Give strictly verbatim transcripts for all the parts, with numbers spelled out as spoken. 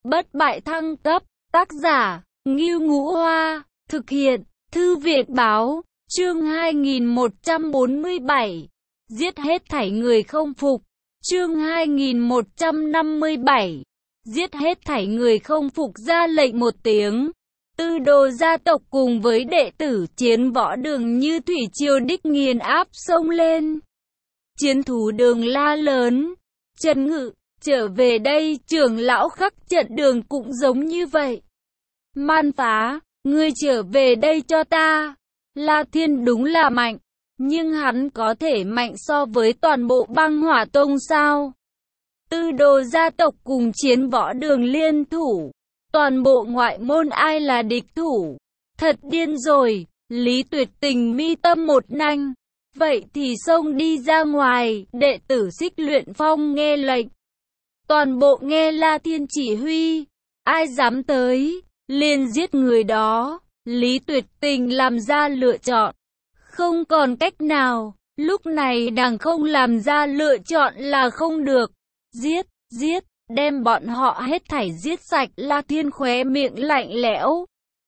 Bất bại thăng cấp, tác giả, Ngưu Ngũ Hoa, thực hiện, Thư viện báo, chương hai nghìn một trăm bốn mươi bảy, giết hết thảy người không phục, chương hai nghìn một trăm năm mươi bảy, giết hết thảy người không phục, ra lệnh một tiếng. Tư đồ gia tộc cùng với đệ tử chiến võ đường như thủy triều đích nghiền áp xông lên. Chiến thú đường la lớn, Trần Ngự, trở về đây. Trưởng lão khắc trận đường cũng giống như vậy. Man Phá, ngươi trở về đây cho ta. La Thiên đúng là mạnh, nhưng hắn có thể mạnh so với toàn bộ băng hỏa tông sao? Tư đồ gia tộc cùng chiến võ đường liên thủ, toàn bộ ngoại môn ai là địch thủ? Thật điên rồi. Lý Tuyệt Tình mi tâm một nanh. Vậy thì xông đi ra ngoài. Đệ tử Xích Luyện Phong nghe lệnh, toàn bộ nghe La Thiên chỉ huy. Ai dám tới, liền giết người đó. Lý Tuyệt Tình làm ra lựa chọn, không còn cách nào. Lúc này nàng không làm ra lựa chọn là không được. Giết, giết, đem bọn họ hết thảy giết sạch. La Thiên khóe miệng lạnh lẽo,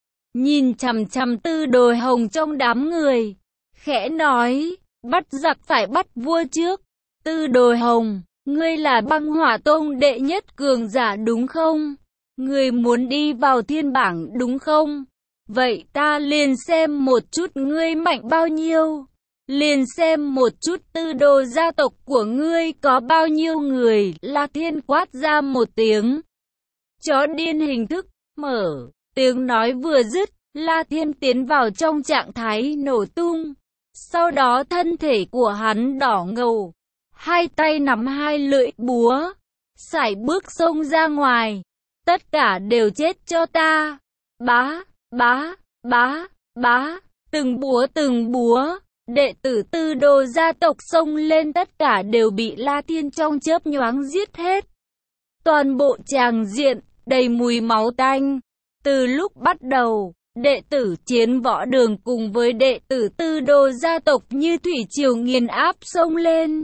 nhìn chằm chằm Tư Đồ Hồng trong đám người, khẽ nói, bắt giặc phải bắt vua trước. Tư Đồ Hồng, ngươi là băng hỏa tông đệ nhất cường giả đúng không? Ngươi muốn đi vào thiên bảng đúng không? Vậy ta liền xem một chút ngươi mạnh bao nhiêu. Liền xem một chút tư đồ gia tộc của ngươi có bao nhiêu người. La Thiên quát ra một tiếng. Chó điên hình thức, mở. Tiếng nói vừa dứt, La Thiên tiến vào trong trạng thái nổ tung. Sau đó thân thể của hắn đỏ ngầu, hai tay nắm hai lưỡi búa, sải bước xông ra ngoài. Tất cả đều chết cho ta. Bá, bá, bá, bá, từng búa từng búa. Đệ tử tư đồ gia tộc xông lên, tất cả đều bị La Thiên trong chớp nhoáng giết hết. Toàn bộ tràng diện đầy mùi máu tanh. Từ lúc bắt đầu, đệ tử chiến võ đường cùng với đệ tử tư đồ gia tộc như thủy triều nghiền áp xông lên.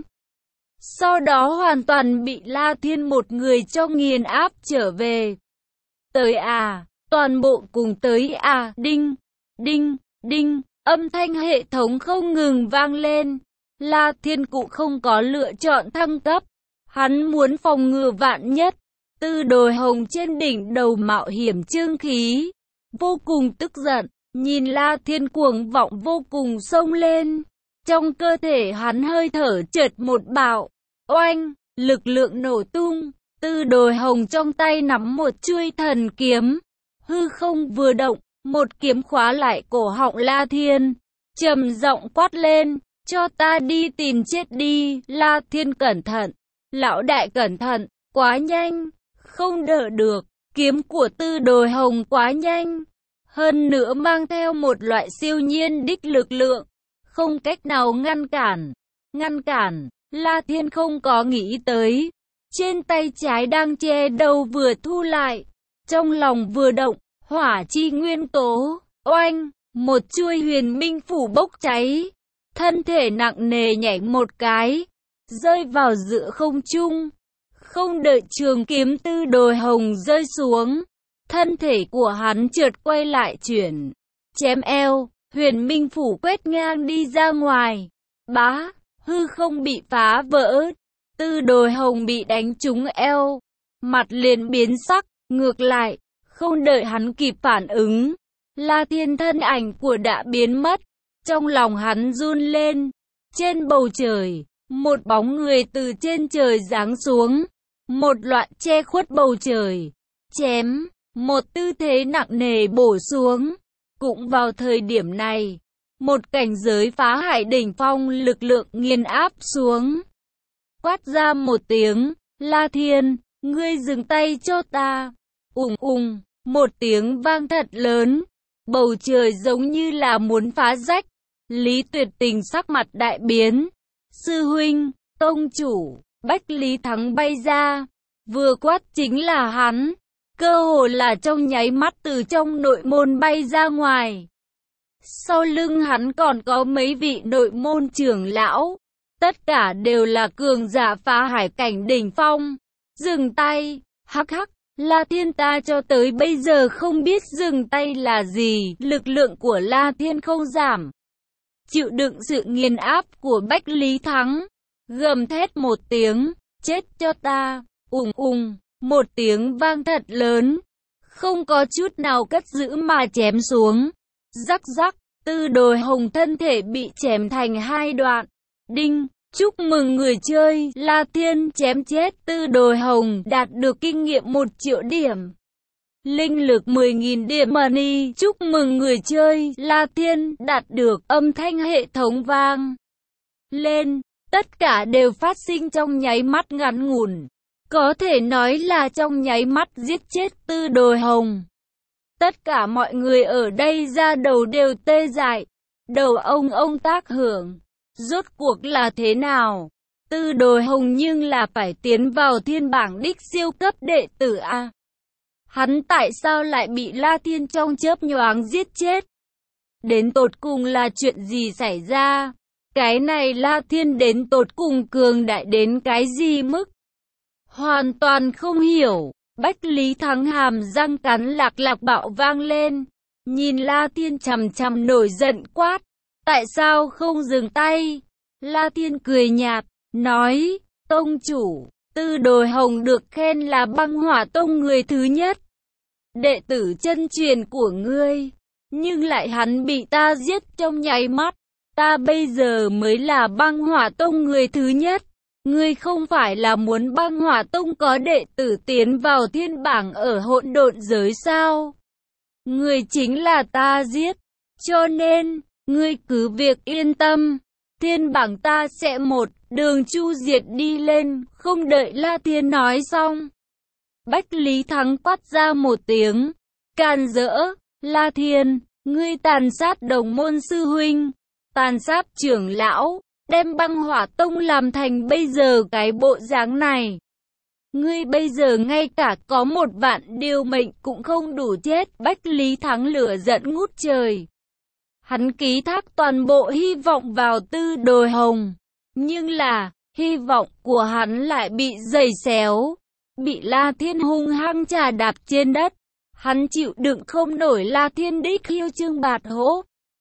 Sau đó hoàn toàn bị La Thiên một người cho nghiền áp trở về. Tới à, toàn bộ cùng tới à, đinh, đinh, đinh. Âm thanh hệ thống không ngừng vang lên. La Thiên cũng không có lựa chọn thăng cấp. Hắn muốn phòng ngừa vạn nhất. Tư Đồ Hồng trên đỉnh đầu mạo hiểm chương khí, vô cùng tức giận, nhìn La Thiên cuồng vọng vô cùng xông lên. Trong cơ thể hắn hơi thở chợt một bạo, oanh, lực lượng nổ tung. Tư Đồ Hồng trong tay nắm một chuôi thần kiếm, hư không vừa động, một kiếm khóa lại cổ họng La Thiên, trầm giọng quát lên, cho ta đi tìm chết đi. La Thiên cẩn thận, lão đại cẩn thận, quá nhanh, không đỡ được, kiếm của Tư Đồ Hồng quá nhanh, hơn nữa mang theo một loại siêu nhiên đích lực lượng, không cách nào ngăn cản, ngăn cản. La Thiên không có nghĩ tới, trên tay trái đang che đầu vừa thu lại, trong lòng vừa động, hỏa chi nguyên tố, oanh, một chuôi huyền minh phủ bốc cháy, thân thể nặng nề nhảy một cái, rơi vào giữa không trung. Không đợi trường kiếm Tư Đồ Hồng rơi xuống, thân thể của hắn chợt quay lại chuyển, chém eo, huyền minh phủ quét ngang đi ra ngoài. Bá, hư không bị phá vỡ, Tư Đồ Hồng bị đánh trúng eo, mặt liền biến sắc, ngược lại. Không đợi hắn kịp phản ứng, La Thiên thân ảnh của đã biến mất. Trong lòng hắn run lên. Trên bầu trời, một bóng người từ trên trời giáng xuống, một loại che khuất bầu trời, chém, một tư thế nặng nề bổ xuống. Cũng vào thời điểm này, một cảnh giới phá hải đỉnh phong lực lượng nghiền áp xuống. Quát ra một tiếng, La Thiên, ngươi dừng tay cho ta. Ùng ùng, một tiếng vang thật lớn, bầu trời giống như là muốn phá rách. Lý Tuyệt Tình sắc mặt đại biến. Sư huynh, tông chủ, Bách Lý Thắng bay ra, vừa quát chính là hắn, cơ hồ là trong nháy mắt từ trong nội môn bay ra ngoài. Sau lưng hắn còn có mấy vị nội môn trưởng lão, tất cả đều là cường giả phá hải cảnh đỉnh phong. Dừng tay, hắc hắc. La Thiên ta cho tới bây giờ không biết dừng tay là gì, lực lượng của La Thiên không giảm. Chịu đựng sự nghiền áp của Bách Lý Thắng, gầm thét một tiếng, chết cho ta, ùng ùng, một tiếng vang thật lớn, không có chút nào cất giữ mà chém xuống. Rắc rắc, Tư Đồ Hồng thân thể bị chém thành hai đoạn. Đinh, chúc mừng người chơi, La Thiên chém chết Tư Đồ Hồng, đạt được kinh nghiệm một triệu điểm. Linh lực mười nghìn điểm money, chúc mừng người chơi, La Thiên, đạt được âm thanh hệ thống vang lên. Tất cả đều phát sinh trong nháy mắt ngắn ngủn. Có thể nói là trong nháy mắt giết chết Tư Đồ Hồng. Tất cả mọi người ở đây ra đầu đều tê dại. Đầu ông ông tác hưởng. Rốt cuộc là thế nào? Tư Đồ Hồng nhưng là phải tiến vào thiên bảng đích siêu cấp đệ tử A. Hắn tại sao lại bị La Thiên trong chớp nhoáng giết chết? Đến tột cùng là chuyện gì xảy ra? Cái này La Thiên đến tột cùng cường đại đến cái gì mức? Hoàn toàn không hiểu. Bách Lý Thắng hàm răng cắn lạc lạc bạo vang lên. Nhìn La Thiên chằm chằm nổi giận quát. Tại sao không dừng tay? La Thiên cười nhạt, nói, tông chủ, Tư Đồ Hồng được khen là băng hỏa tông người thứ nhất. Đệ tử chân truyền của ngươi. Nhưng lại hắn bị ta giết trong nháy mắt. Ta bây giờ mới là băng hỏa tông người thứ nhất. Ngươi không phải là muốn băng hỏa tông có đệ tử tiến vào thiên bảng ở hỗn độn giới sao? Ngươi chính là ta giết. Cho nên, ngươi cứ việc yên tâm. Thiên bảng ta sẽ một đường chu diệt đi lên. Không đợi La Thiên nói xong. Bách Lý Thắng quát ra một tiếng. Can dỡ, La Thiên, ngươi tàn sát đồng môn sư huynh. Tàn sát trưởng lão. Đem băng hỏa tông làm thành bây giờ cái bộ dáng này. Ngươi bây giờ ngay cả có một vạn điều mệnh cũng không đủ chết. Bách Lý Thắng lửa giận ngút trời. Hắn ký thác toàn bộ hy vọng vào Tư Đồ Hồng. Nhưng là, hy vọng của hắn lại bị giày xéo. Bị La Thiên hung hăng chà đạp trên đất. Hắn chịu đựng không nổi La Thiên đích hiêu chương bạt hỗ.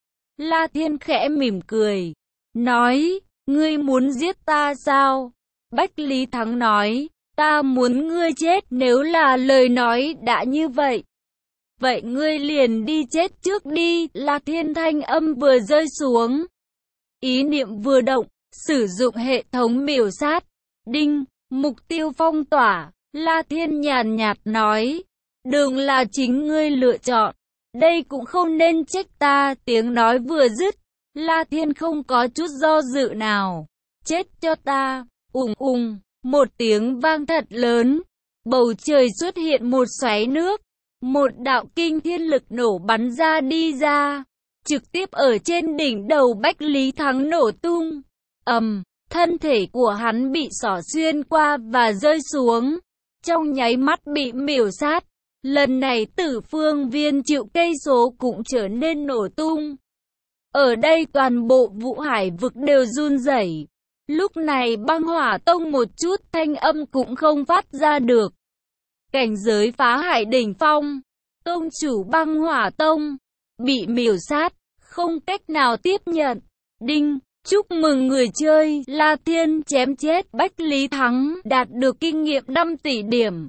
La Thiên khẽ mỉm cười. Nói, ngươi muốn giết ta sao? Bách Lý Thắng nói, ta muốn ngươi chết nếu là lời nói đã như vậy. Vậy ngươi liền đi chết trước đi. La Thiên thanh âm vừa rơi xuống. Ý niệm vừa động, sử dụng hệ thống miểu sát. Đinh, mục tiêu phong tỏa. La Thiên nhàn nhạt nói, đường là chính ngươi lựa chọn. Đây cũng không nên trách ta. Tiếng nói vừa dứt. La Thiên không có chút do dự nào. Chết cho ta. Ùng ùng, một tiếng vang thật lớn. Bầu trời xuất hiện một xoáy nước. Một đạo kinh thiên lực nổ bắn ra đi ra. Trực tiếp ở trên đỉnh đầu Bách Lý Thắng nổ tung. Ầm, thân thể của hắn bị xỏ xuyên qua và rơi xuống. Trong nháy mắt bị miểu sát. Lần này Tử Phương Viên triệu cây số cũng trở nên nổ tung. Ở đây toàn bộ Vũ Hải vực đều run rẩy. Lúc này băng hỏa tông một chút thanh âm cũng không phát ra được. Cảnh giới phá hải đỉnh phong. Tông chủ băng hỏa tông. Bị miểu sát. Không cách nào tiếp nhận. Đinh. Chúc mừng người chơi. La Thiên chém chết Bách Lý Thắng. Đạt được kinh nghiệm năm tỷ điểm.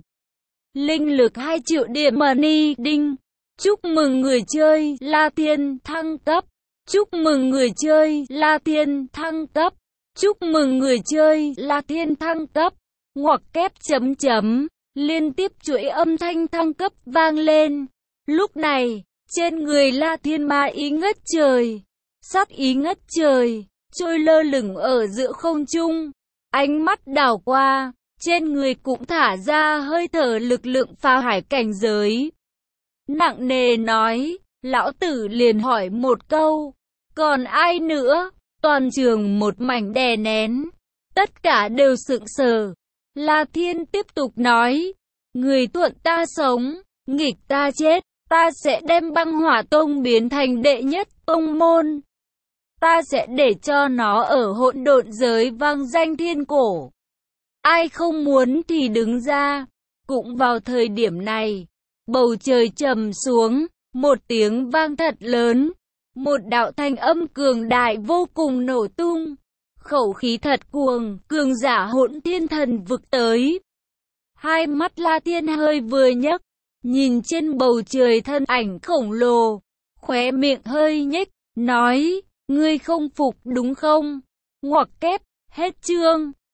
Linh lực hai triệu điểm money. Đinh. Chúc mừng người chơi. La Thiên thăng cấp. Chúc mừng người chơi, La Thiên thăng cấp. Chúc mừng người chơi, La Thiên thăng cấp. Ngoặc kép chấm chấm. Liên tiếp chuỗi âm thanh thăng cấp vang lên. Lúc này, trên người La Thiên ma ý ngất trời. Sắc ý ngất trời. Trôi lơ lửng ở giữa không trung. Ánh mắt đảo qua. Trên người cũng thả ra hơi thở lực lượng phá hải cảnh giới. Nặng nề nói. Lão tử liền hỏi một câu. Còn ai nữa? Toàn trường một mảnh đè nén. Tất cả đều sững sờ. La Thiên tiếp tục nói. Người thuận ta sống, nghịch ta chết. Ta sẽ đem băng hỏa tông biến thành đệ nhất tông môn. Ta sẽ để cho nó ở hỗn độn giới vang danh thiên cổ. Ai không muốn thì đứng ra. Cũng vào thời điểm này, bầu trời trầm xuống, một tiếng vang thật lớn, một đạo thanh âm cường đại vô cùng nổ tung, khẩu khí thật cuồng, cường giả Hỗn Thiên Thần Vực tới. Hai mắt La Thiên hơi vừa nhấc, nhìn trên bầu trời thân ảnh khổng lồ, khóe miệng hơi nhếch, nói, ngươi không phục đúng không? Ngoặc kép, hết chương.